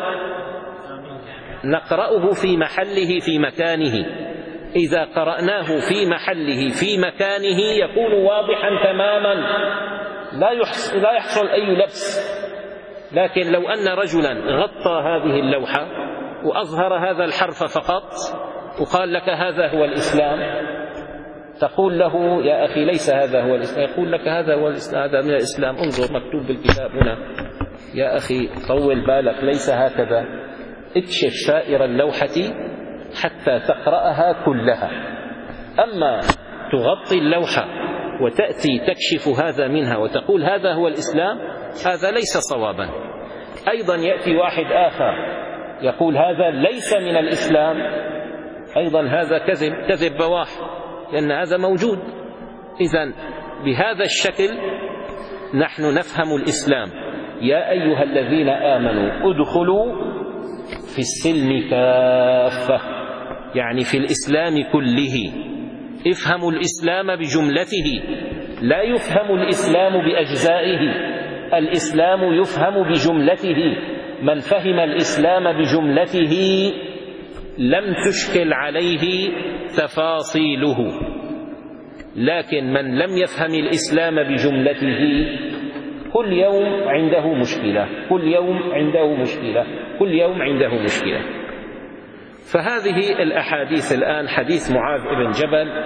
نقرأه في محله في مكانه. إذا قرأناه في محله في مكانه يكون واضحا تماما، لا يحصل, لا يحصل أي لبس. لكن لو أن رجلا غطى هذه اللوحة وأظهر هذا الحرف فقط وقال لك هذا هو الإسلام، تقول له يا أخي ليس هذا هو الإسلام، يقول لك هذا هو الإسلام، هذا من الإسلام، انظر مكتوب بالكتاب هنا. يا أخي طول بالك، ليس هكذا. اكشف سائر اللوحة حتى تقرأها كلها. أما تغطي اللوحة وتأتي تكشف هذا منها وتقول هذا هو الإسلام، هذا ليس صوابا. أيضا يأتي واحد آخر يقول هذا ليس من الإسلام، أيضا هذا كذب كذب بواح، لأن هذا موجود. إذن بهذا الشكل نحن نفهم الإسلام. يا أيها الذين آمنوا ادخلوا في السلم كافة، يعني في الإسلام كله. افهموا الإسلام بجملته، لا يفهم الإسلام بأجزائه، الإسلام يفهم بجملته. من فهم الإسلام بجملته لم تشكل عليه تفاصيله، لكن من لم يفهم الإسلام بجملته كل يوم عنده مشكلة، كل يوم عنده مشكلة، كل يوم عنده مشكلة. فهذه الأحاديث الآن، حديث معاذ بن جبل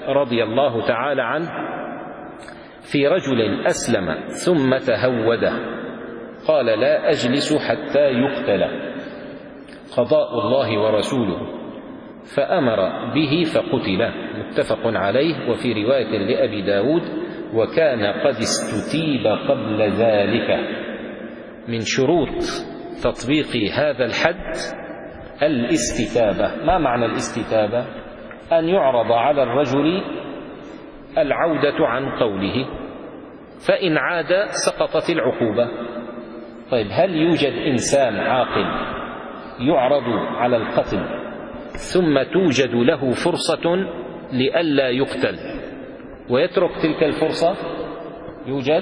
رضي الله تعالى عنه في رجل أسلم ثم تهوده قال: لا أجلس حتى يقتل، قضاء الله ورسوله، فأمر به فقتل. متفق عليه. وفي رواية لأبي داود: وكان قد استتيب قبل ذلك. من شروط تطبيق هذا الحد الاستتابة. ما معنى الاستتابة؟ أن يعرض على الرجل العودة عن قوله، فإن عاد سقطت العقوبة. طيب، هل يوجد إنسان عاقل يعرض على القتل ثم توجد له فرصة لئلا يقتل ويترك تلك الفرصة؟ يوجد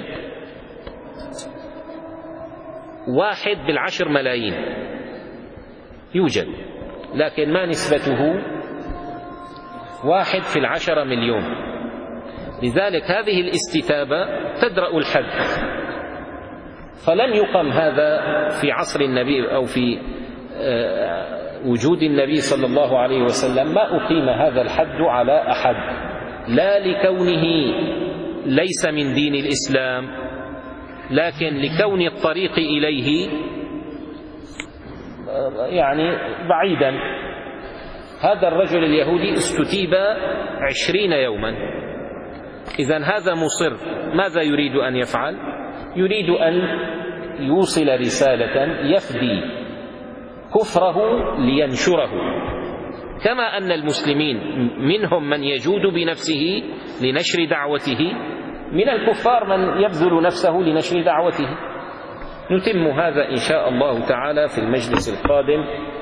واحد بالعشر ملايين، يوجد، لكن ما نسبته؟ واحد في العشر مليون. لذلك هذه الاستتابة تدرأ الحد. فلم يقم هذا في عصر النبي أو في وجود النبي صلى الله عليه وسلم، ما أقيم هذا الحد على أحد، لا لكونه ليس من دين الإسلام، لكن لكون الطريق إليه يعني بعيدا. هذا الرجل اليهودي استتيب عشرين يوما، إذن هذا مصر. ماذا يريد أن يفعل؟ يريد أن يوصل رسالة يفدي كفره لينشره، كما أن المسلمين منهم من يجود بنفسه لنشر دعوته، من الكفار من يبذل نفسه لنشر دعوته. نتم هذا إن شاء الله تعالى في المجلس القادم،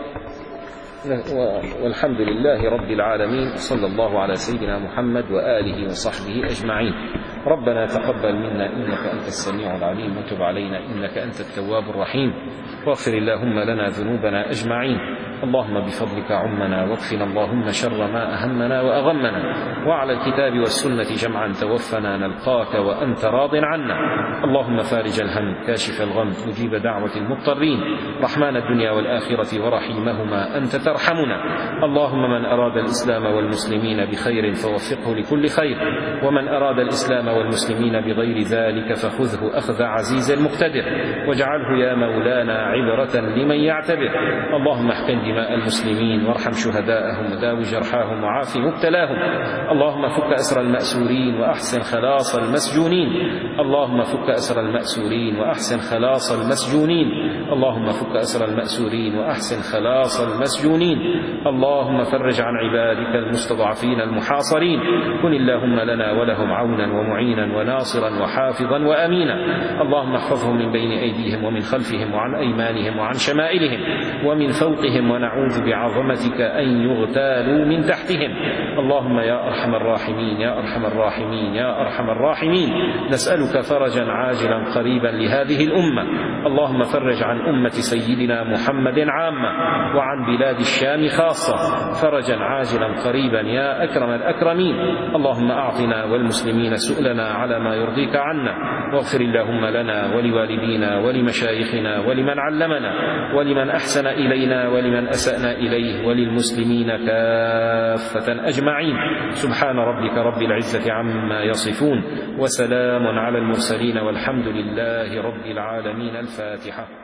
والحمد لله رب العالمين. صلى الله على سيدنا محمد وآله وصحبه أجمعين. ربنا تقبل منا إنك أنت السميع العليم، وتب علينا إنك أنت التواب الرحيم، واغفر اللهم لنا ذنوبنا أجمعين. اللهم بفضلك عمنا، واكفنا اللهم شر ما أهمنا وأغمنا، وعلى الكتاب والسنة جمعا توفنا نلقاك وأنت راض عنا. اللهم فارج الهم، كاشف الغم، مجيب دعوة المضطرين، رحمن الدنيا والآخرة ورحيمهما، أنت ترحمنا. اللهم من أراد الإسلام والمسلمين بخير فوفقه لكل خير، ومن أراد الإسلام والمسلمين بغير ذلك فخذه أخذ عزيز مقتدر، واجعله يا مولانا عبرة لمن يعتبر. اللهم احقن دماء المسلمين، وارحم شهداءهم، وداوي جرحاهم، وعاف مبتلاهم. اللهم فك أسر المأسورين وأحسن خلاص المسجونين. اللهم فك أسر المأسورين وأحسن خلاص المسجونين. اللهم فك أسر المأسورين وأحسن خلاص المسجونين. اللهم فرج عن عبادك المستضعفين المحاصرين. كن اللهم لنا ولهم عونا ومعينا وناصرا وحافظا وأمينا. اللهم احفظهم من بين أيديهم ومن خلفهم وعن أيمانهم وعن شمائلهم ومن فوقهم، ونعوذ بعظمتك أن يغتالوا من تحتهم. اللهم يا أرحم الراحمين، يا أرحم الراحمين، يا أرحم الراحمين، نسألك فرجا عاجلا قريبا لهذه الأمة. اللهم فرج عن أمة سيدنا محمد عامة، وعن بلاد الشام خاصة، فرجا عاجلا قريبا يا أكرم الأكرمين. اللهم أعطنا والمسلمين سؤلنا على ما يرضيك عنا، واغفر اللهم لنا ولوالدينا ولمشايخنا ولمن علمنا ولمن أحسن إلينا ولمن أسأنا إليه وللمسلمين كافة أجمعين. سبحان ربك رب العزة عما يصفون، وسلام على المرسلين، والحمد لله رب العالمين. الفاتحة.